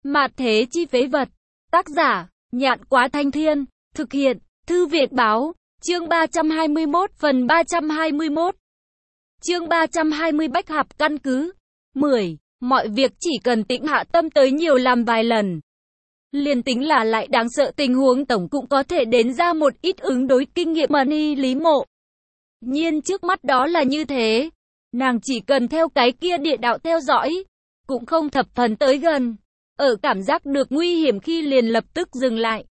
Mạt thế chi phế vật. Tác giả, Nhạn Quá Thanh Thiên. Thực hiện, Thư Việt Báo. Chương 321 phần 321. Chương 320 Bách Hạp căn cứ. 10. Mọi việc chỉ cần tĩnh hạ tâm tới nhiều làm vài lần. Liền tính là lại đáng sợ tình huống tổng cũng có thể đến ra một ít ứng đối kinh nghiệm mà ni Lý Mộ. Nhiên trước mắt đó là như thế. Nàng chỉ cần theo cái kia địa đạo theo dõi. Cũng không thập phần tới gần. Ở cảm giác được nguy hiểm khi liền lập tức dừng lại.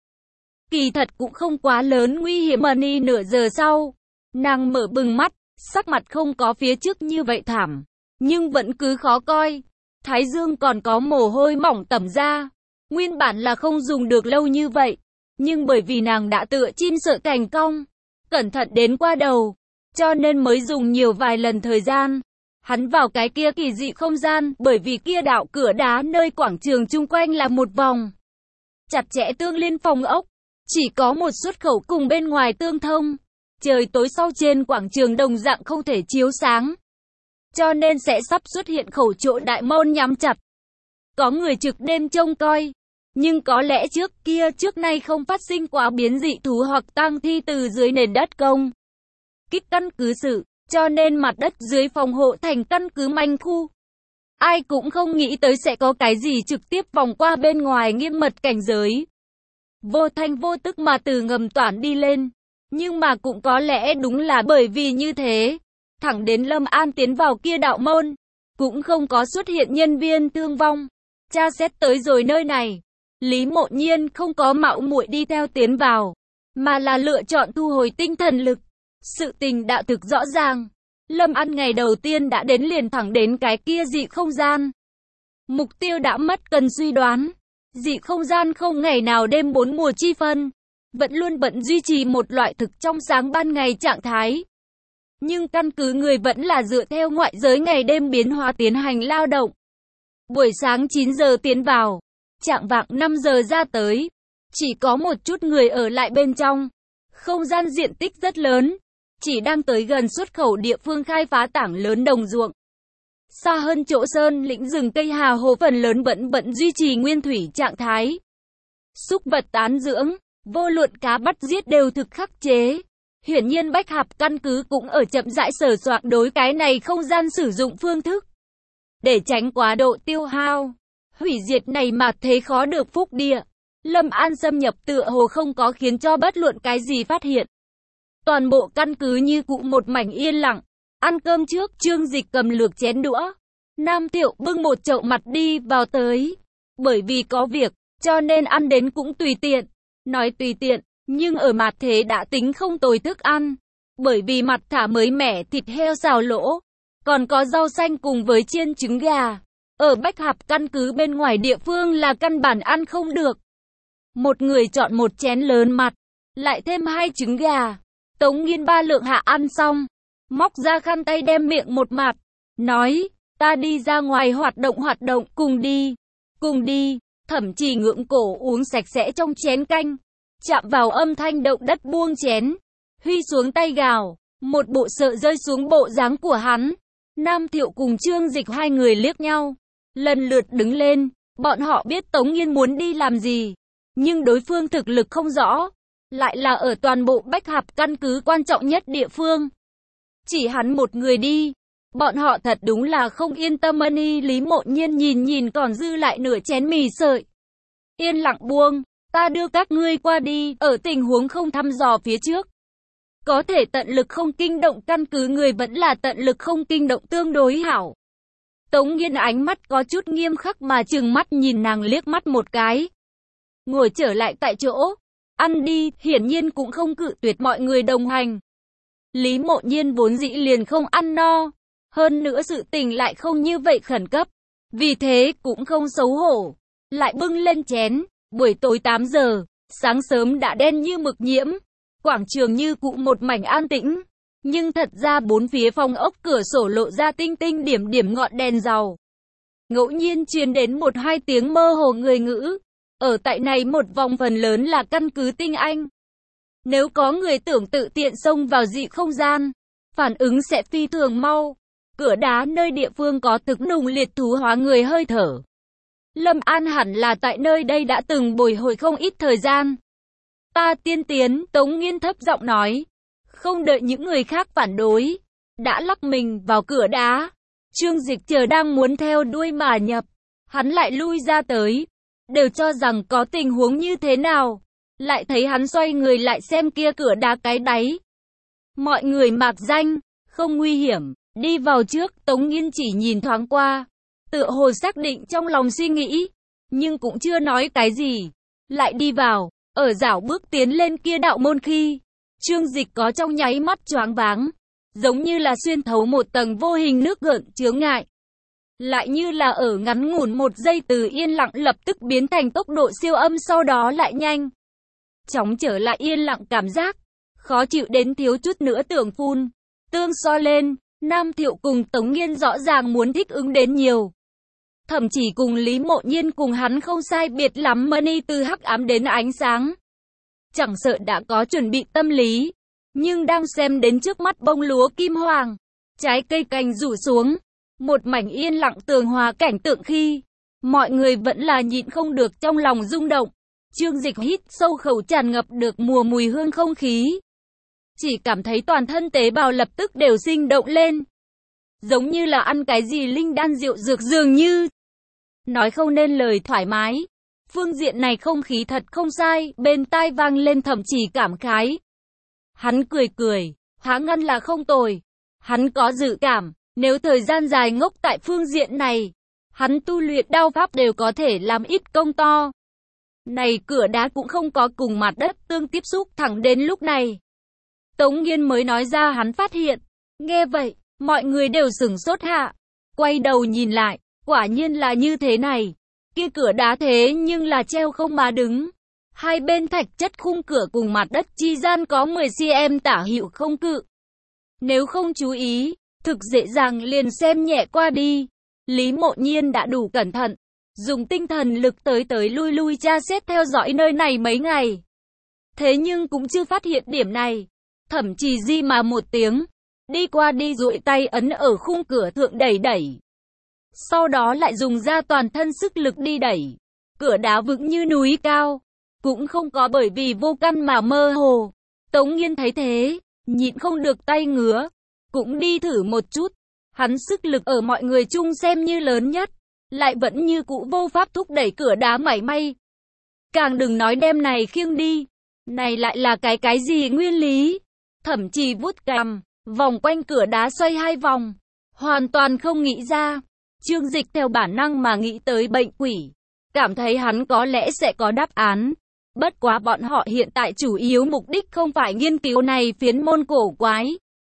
Kỳ thật cũng không quá lớn nguy hiểm mà ni nửa giờ sau. Nàng mở bừng mắt, sắc mặt không có phía trước như vậy thảm. Nhưng vẫn cứ khó coi. Thái dương còn có mồ hôi mỏng tẩm ra. Nguyên bản là không dùng được lâu như vậy. Nhưng bởi vì nàng đã tựa chim sợ cành cong. Cẩn thận đến qua đầu. Cho nên mới dùng nhiều vài lần thời gian. Hắn vào cái kia kỳ dị không gian, bởi vì kia đạo cửa đá nơi quảng trường chung quanh là một vòng. Chặt chẽ tương liên phòng ốc. Chỉ có một xuất khẩu cùng bên ngoài tương thông. Trời tối sau trên quảng trường đồng dạng không thể chiếu sáng. Cho nên sẽ sắp xuất hiện khẩu chỗ đại môn nhắm chặt. Có người trực đêm trông coi. Nhưng có lẽ trước nay không phát sinh quá biến dị thú hoặc tang thi từ dưới nền đất công kích căn cứ sự. Cho nên mặt đất dưới phòng hộ thành căn cứ manh khu. Ai cũng không nghĩ tới sẽ có cái gì trực tiếp vòng qua bên ngoài nghiêm mật cảnh giới. Vô thanh vô tức mà từ ngầm toản đi lên. Nhưng mà cũng có lẽ đúng là bởi vì như thế. Thẳng đến Lâm An tiến vào kia đạo môn. Cũng không có xuất hiện nhân viên thương vong. Tra xét tới rồi nơi này. Lý Mộ Nhiên không có mạo muội đi theo tiến vào. Mà là lựa chọn thu hồi tinh thần lực. Sự tình đã thực rõ ràng. Lâm An ngày đầu tiên đã đến liền thẳng đến cái kia dị không gian. Mục tiêu đã mất cần suy đoán. Dị không gian không ngày nào đêm bốn mùa chi phân. Vẫn luôn bận duy trì một loại thực trong sáng ban ngày trạng thái. Nhưng căn cứ người vẫn là dựa theo ngoại giới ngày đêm biến hóa tiến hành lao động. Buổi sáng 9 giờ tiến vào. Chạng vạng 5 giờ ra tới. Chỉ có một chút người ở lại bên trong. Không gian diện tích rất lớn. Chỉ đang tới gần xuất khẩu địa phương khai phá tảng lớn đồng ruộng. Xa hơn chỗ sơn lĩnh rừng cây hà hồ phần lớn vẫn bận duy trì nguyên thủy trạng thái. Súc vật tán dưỡng, vô luận cá bắt giết đều thực khắc chế. Hiển nhiên Bách Hạp căn cứ cũng ở chậm rãi sửa soạn đối cái này không gian sử dụng phương thức. Để tránh quá độ tiêu hao, hủy diệt này mà thế khó được phúc địa. Lâm An xâm nhập tựa hồ không có khiến cho bất luận cái gì phát hiện. Toàn bộ căn cứ như cũ một mảnh yên lặng. Ăn cơm trước, Trương Dịch cầm lược chén đũa. Nam Thiệu bưng một chậu mặt đi vào tới. Bởi vì có việc, cho nên ăn đến cũng tùy tiện. Nói tùy tiện, nhưng ở mặt thế đã tính không tồi thức ăn. Bởi vì mặt thả mới mẻ thịt heo xào lỗ. Còn có rau xanh cùng với chiên trứng gà. Ở Bách Hạp căn cứ bên ngoài địa phương là căn bản ăn không được. Một người chọn một chén lớn mặt. Lại thêm 2 trứng gà. Tống Nghiên 3 lượng hạ ăn xong. Móc ra khăn tay đem miệng một mặt. Nói, ta đi ra ngoài hoạt động, cùng đi. Cùng đi, Thẩm Chỉ ngượng cổ uống sạch sẽ trong chén canh. Chạm vào âm thanh động đất buông chén. Huy xuống tay gào, một bộ sợ rơi xuống bộ dáng của hắn. Nam Thiệu cùng Trương Dịch hai người liếc nhau. Lần lượt đứng lên, bọn họ biết Tống Nghiên muốn đi làm gì. Nhưng đối phương thực lực không rõ. Lại là ở toàn bộ Bách Hạp căn cứ quan trọng nhất địa phương. Chỉ hắn một người đi. Bọn họ thật đúng là không yên tâm. Ni Lý Mộ Nhiên nhìn còn dư lại nửa chén mì sợi. Yên lặng buông, ta đưa các ngươi qua đi. Ở tình huống không thăm dò phía trước. Có thể tận lực không kinh động căn cứ người vẫn là tận lực không kinh động tương đối hảo. Tống Nghiên ánh mắt có chút nghiêm khắc mà trừng mắt nhìn nàng liếc mắt một cái. Ngồi trở lại tại chỗ. Ăn đi, hiển nhiên cũng không cự tuyệt mọi người đồng hành. Lý Mộ Nhiên vốn dĩ liền không ăn no. Hơn nữa sự tình lại không như vậy khẩn cấp. Vì thế cũng không xấu hổ. Lại bưng lên chén. Buổi tối 8 giờ, sáng sớm đã đen như mực nhiễm. Quảng trường như cũ một mảnh an tĩnh. Nhưng thật ra bốn phía phòng ốc cửa sổ lộ ra tinh tinh điểm điểm ngọn đèn dầu. Ngẫu nhiên truyền đến 1-2 tiếng mơ hồ người ngữ. Ở tại này một vòng phần lớn là căn cứ tinh anh. Nếu có người tưởng tự tiện xông vào dị không gian, phản ứng sẽ phi thường mau. Cửa đá nơi địa phương có thực nùng liệt thú hóa người hơi thở. Lâm An hẳn là tại nơi đây đã từng bồi hồi không ít thời gian. Ta tiên tiến, Tống Nghiên thấp giọng nói. Không đợi những người khác phản đối, đã lắc mình vào cửa đá. Trương Dịch chờ đang muốn theo đuôi mà nhập, hắn lại lui ra tới, đều cho rằng có tình huống như thế nào, lại thấy hắn xoay người lại xem kia cửa đá cái đáy. Mọi người mạc danh, không nguy hiểm, đi vào trước. Tống Nghiên chỉ nhìn thoáng qua, tựa hồ xác định trong lòng suy nghĩ, nhưng cũng chưa nói cái gì, lại đi vào. Ở dạo bước tiến lên kia đạo môn khi, Trương Dịch có trong nháy mắt choáng váng, giống như là xuyên thấu một tầng vô hình nước gợn chướng ngại, lại như là ở ngắn ngủn một giây từ yên lặng lập tức biến thành tốc độ siêu âm, sau đó lại nhanh chóng trở lại yên lặng, cảm giác khó chịu đến thiếu chút nữa tưởng phun. Tương so lên, Nam Thiệu cùng Tống Nghiên rõ ràng muốn thích ứng đến nhiều. Thậm chí cùng Lý Mộ Nhiên cùng hắn không sai biệt lắm, money từ hắc ám đến ánh sáng. Chẳng sợ đã có chuẩn bị tâm lý, nhưng đang xem đến trước mắt bông lúa kim hoàng, trái cây cành rủ xuống, một mảnh yên lặng tường hòa cảnh tượng khi, mọi người vẫn là nhịn không được trong lòng rung động. Trương Dịch hít sâu khẩu tràn ngập được mùa mùi hương không khí. Chỉ cảm thấy toàn thân tế bào lập tức đều sinh động lên. Giống như là ăn cái gì linh đan rượu dược dường như. Nói không nên lời thoải mái. Phương diện này không khí thật không sai, bên tai vang lên thậm chí cảm khái. Hắn cười cười, hóa ngăn là không tồi. Hắn có dự cảm, nếu thời gian dài ngốc tại phương diện này, hắn tu luyện đao pháp đều có thể làm ít công to. Này cửa đá cũng không có cùng mặt đất tương tiếp xúc, thẳng đến lúc này Tống Nghiên mới nói ra hắn phát hiện. Nghe vậy, mọi người đều sửng sốt hạ, quay đầu nhìn lại, quả nhiên là như thế này. Kia cửa đá thế nhưng là treo không mà đứng. Hai bên thạch chất khung cửa cùng mặt đất chi gian có 10 cm tả hữu không cự. Nếu không chú ý, thực dễ dàng liền xem nhẹ qua đi. Lý Mộ Nhiên đã đủ cẩn thận, dùng tinh thần lực tới lui tra xét theo dõi nơi này mấy ngày. Thế nhưng cũng chưa phát hiện điểm này. Thậm chí di mà một tiếng, đi qua đi duỗi tay ấn ở khung cửa thượng đẩy. Sau đó lại dùng ra toàn thân sức lực đi đẩy. Cửa đá vững như núi cao, cũng không có bởi vì vô căn mà mơ hồ. Tống Nghiên thấy thế, nhịn không được tay ngứa, cũng đi thử một chút. Hắn sức lực ở mọi người chung xem như lớn nhất, lại vẫn như cũ vô pháp thúc đẩy cửa đá mảy may. Càng đừng nói đem này khiêng đi. Này lại là cái gì nguyên lý? Thậm chí vuốt cằm, vòng quanh cửa đá xoay 2 vòng, hoàn toàn không nghĩ ra. Trương Dịch theo bản năng mà nghĩ tới bệnh quỷ, cảm thấy hắn có lẽ sẽ có đáp án. Bất quá bọn họ hiện tại chủ yếu mục đích không phải nghiên cứu này phiến môn cổ quái,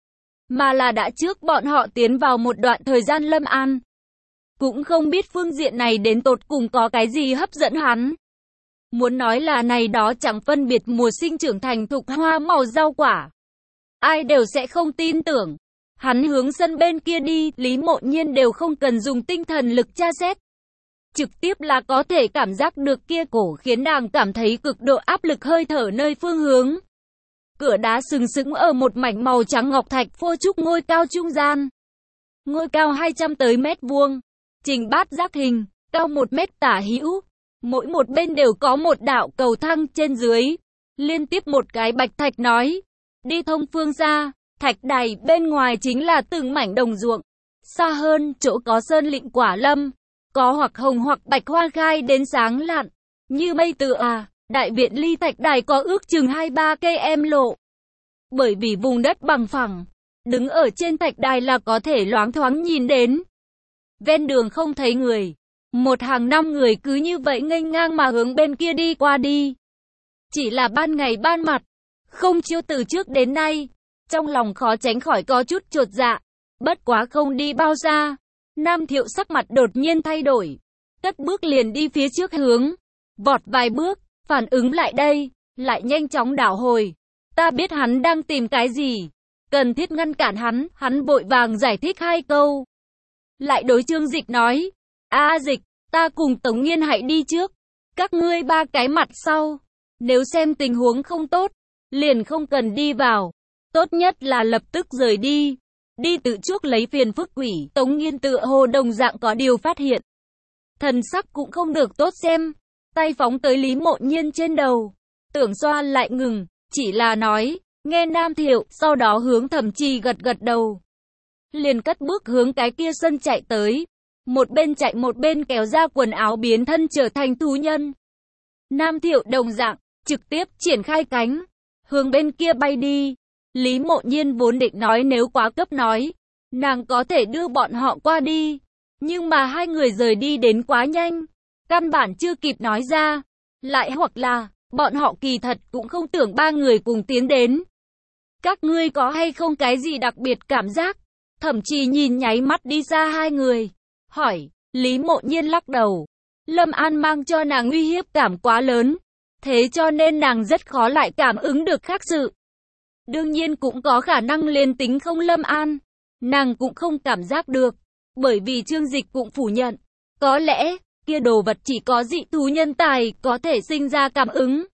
mà là đã trước bọn họ tiến vào một đoạn thời gian Lâm An. Cũng không biết phương diện này đến tột cùng có cái gì hấp dẫn hắn. Muốn nói là này đó chẳng phân biệt mùa sinh trưởng thành thục hoa màu rau quả, ai đều sẽ không tin tưởng. Hắn hướng sân bên kia đi, Lý Mộ Nhiên đều không cần dùng tinh thần lực tra xét. Trực tiếp là có thể cảm giác được kia cổ khiến nàng cảm thấy cực độ áp lực hơi thở nơi phương hướng. Cửa đá sừng sững ở một mảnh màu trắng ngọc thạch phô trúc ngôi cao trung gian. Ngôi cao 200 tới mét vuông, trình bát giác hình, cao 1 mét tả hữu. Mỗi một bên đều có một đạo cầu thang trên dưới. Liên tiếp một cái bạch thạch nói, đi thông phương xa. Thạch đài bên ngoài chính là từng mảnh đồng ruộng. Xa hơn, chỗ có sơn lịnh quả lâm, có hoặc hồng hoặc bạch hoa khai đến sáng lạn, như mây tựa. Đại viện ly thạch đài có ước chừng 2-3 km lộ. Bởi vì vùng đất bằng phẳng, đứng ở trên thạch đài là có thể loáng thoáng nhìn đến. Ven đường không thấy người, một hàng 5 người cứ như vậy nghênh ngang mà hướng bên kia đi qua đi. Chỉ là ban ngày ban mặt, không chiêu từ trước đến nay. Trong lòng khó tránh khỏi có chút chột dạ. Bất quá không đi bao xa, Nam Thiệu sắc mặt đột nhiên thay đổi, cất bước liền đi phía trước hướng, vọt vài bước, phản ứng lại đây, lại nhanh chóng đảo hồi. Ta biết hắn đang tìm cái gì, cần thiết ngăn cản hắn, hắn vội vàng giải thích 2 câu. Lại đối Trương Dịch nói, Dịch, ta cùng Tống Nghiên hãy đi trước, các ngươi 3 cái mặt sau, nếu xem tình huống không tốt, liền không cần đi vào. Tốt nhất là lập tức rời đi. Đi tự chuốc lấy phiền phức quỷ. Tống Nghiên tựa hồ đồng dạng có điều phát hiện. thần sắc cũng không được tốt xem, tay phóng tới Lý Mộ Nhiên trên đầu. Tưởng xoa lại ngừng, chỉ là nói, nghe Nam Thiệu, sau đó hướng Thẩm Trì gật gật đầu. Liền cất bước hướng cái kia sân chạy tới. Một bên chạy một bên kéo ra quần áo biến thân trở thành thú nhân. Nam Thiệu đồng dạng, trực tiếp triển khai cánh, hướng bên kia bay đi. Lý Mộ Nhiên vốn định nói nếu quá cấp nói, nàng có thể đưa bọn họ qua đi. Nhưng mà hai người rời đi đến quá nhanh, căn bản chưa kịp nói ra. Lại hoặc là, bọn họ kỳ thật cũng không tưởng ba người cùng tiến đến. Các ngươi có hay không cái gì đặc biệt cảm giác? Thậm chí nhìn nháy mắt đi xa hai người. Hỏi, Lý Mộ Nhiên lắc đầu. Lâm An mang cho nàng uy hiếp cảm quá lớn. Thế cho nên nàng rất khó lại cảm ứng được khác sự. Đương nhiên cũng có khả năng liên tính không Lâm An. Nàng cũng không cảm giác được. Bởi vì Trương Dịch cũng phủ nhận. Có lẽ, kia đồ vật chỉ có dị thú nhân tài có thể sinh ra cảm ứng.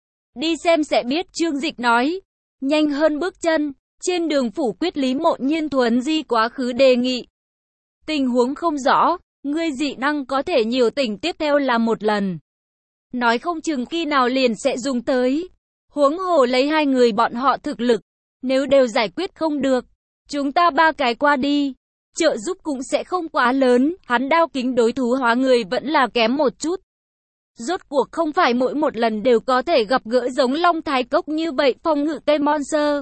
Đi xem sẽ biết, Trương Dịch nói. Nhanh hơn bước chân. Trên đường phủ quyết Lý Mộ Nhiên thuấn di quá khứ đề nghị. Tình huống không rõ, ngươi dị năng có thể nhiều tỉnh tiếp theo là một lần. Nói không chừng khi nào liền sẽ dùng tới. Huống hồ lấy hai người bọn họ thực lực, nếu đều giải quyết không được, chúng ta ba cái qua đi. Trợ giúp cũng sẽ không quá lớn, hắn đao kính đối thú hóa người vẫn là kém một chút. Rốt cuộc không phải mỗi một lần đều có thể gặp gỡ giống Long Thái Cốc như vậy phòng ngự cây monster.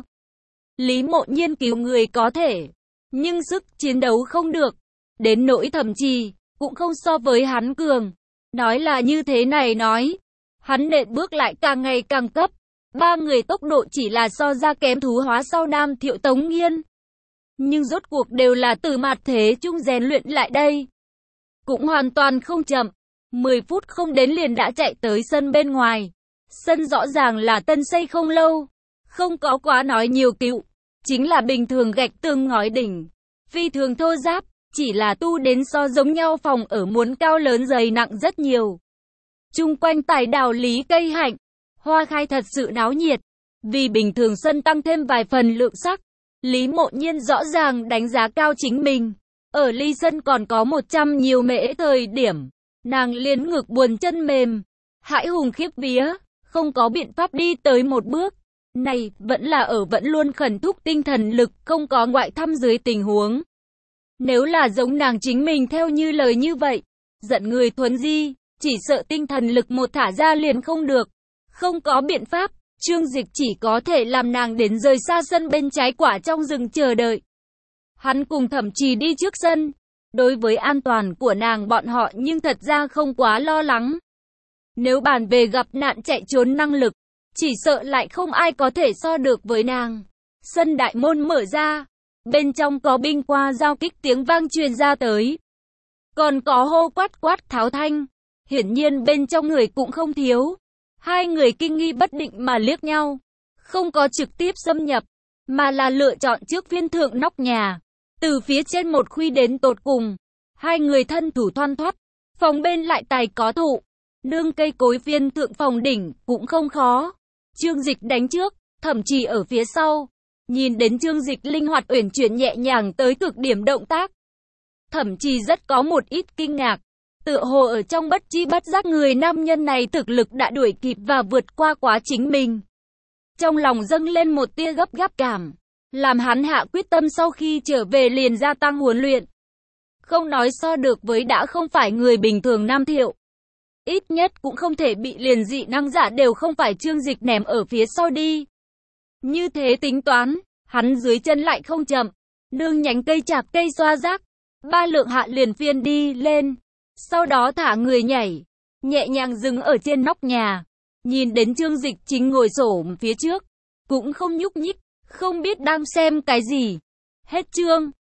Lý Mộ Nhiên cứu người có thể, nhưng sức chiến đấu không được. Đến nỗi Thẩm Trì, cũng không so với hắn cường. Nói là như thế này nói, hắn nện bước lại càng ngày càng cấp. Ba người tốc độ chỉ là so ra kém thú hóa sau Nam Thiệu Tống Nghiên. Nhưng rốt cuộc đều là từ mặt thế chung rèn luyện lại đây. Cũng hoàn toàn không chậm. 10 phút không đến liền đã chạy tới sân bên ngoài. Sân rõ ràng là tân xây không lâu. Không có quá nói nhiều cựu. Chính là bình thường gạch tường ngói đỉnh. Phi thường thô ráp. Chỉ là tu đến so giống nhau phòng ở muốn cao lớn dày nặng rất nhiều. Chung quanh tài đào lý cây hạnh. Hoa khai thật sự náo nhiệt. Vì bình thường sân tăng thêm vài phần lượng sắc. Lý Mộ Nhiên rõ ràng đánh giá cao chính mình. Ở ly sân còn có 100 nhiều mễ thời điểm. Nàng liền ngực buồn chân mềm. Hãi hùng khiếp vía. Không có biện pháp đi tới một bước. Này vẫn là ở vẫn luôn khẩn thúc tinh thần lực không có ngoại thăm dưới tình huống. Nếu là giống nàng chính mình theo như lời như vậy. Giận người thuấn di. Chỉ sợ tinh thần lực một thả ra liền không được. Không có biện pháp. Trương Dịch chỉ có thể làm nàng đến rời xa sân bên trái quả trong rừng chờ đợi. Hắn cùng Thẩm Trì đi trước sân. Đối với an toàn của nàng bọn họ nhưng thật ra không quá lo lắng. Nếu bàn về gặp nạn chạy trốn năng lực, chỉ sợ lại không ai có thể so được với nàng. Sân đại môn mở ra. Bên trong có binh qua giao kích tiếng vang truyền ra tới. Còn có hô quát quát tháo thanh. Hiển nhiên bên trong người cũng không thiếu. Hai người kinh nghi bất định mà liếc nhau. Không có trực tiếp xâm nhập, mà là lựa chọn trước viên thượng nóc nhà. Từ phía trên một khuy đến tột cùng. Hai người thân thủ thoăn thoắt. Phòng bên lại tài có thụ. Nương cây cối viên thượng phòng đỉnh cũng không khó. Trương Dịch đánh trước, Thẩm Trì ở phía sau. Nhìn đến Trương Dịch linh hoạt uyển chuyển nhẹ nhàng tới cực điểm động tác. Thẩm Trì rất có một ít kinh ngạc. Tựa hồ ở trong bất chi bất giác người nam nhân này thực lực đã đuổi kịp và vượt qua quá chính mình. Trong lòng dâng lên một tia gấp gáp cảm. Làm hắn hạ quyết tâm sau khi trở về liền gia tăng huấn luyện. Không nói so được với đã không phải người bình thường Nam Thiệu. Ít nhất cũng không thể bị liền dị năng giả đều không phải Trương Dịch ném ở phía sau đi. Như thế tính toán, hắn dưới chân lại không chậm. Nương nhánh cây chạc cây xoa rác. Ba lượng hạ liền phiên đi lên. Sau đó thả người nhảy. Nhẹ nhàng dừng ở trên nóc nhà. Nhìn đến Trương Dịch chính ngồi xổm phía trước. Cũng không nhúc nhích. Không biết đang xem cái gì. Hết chương.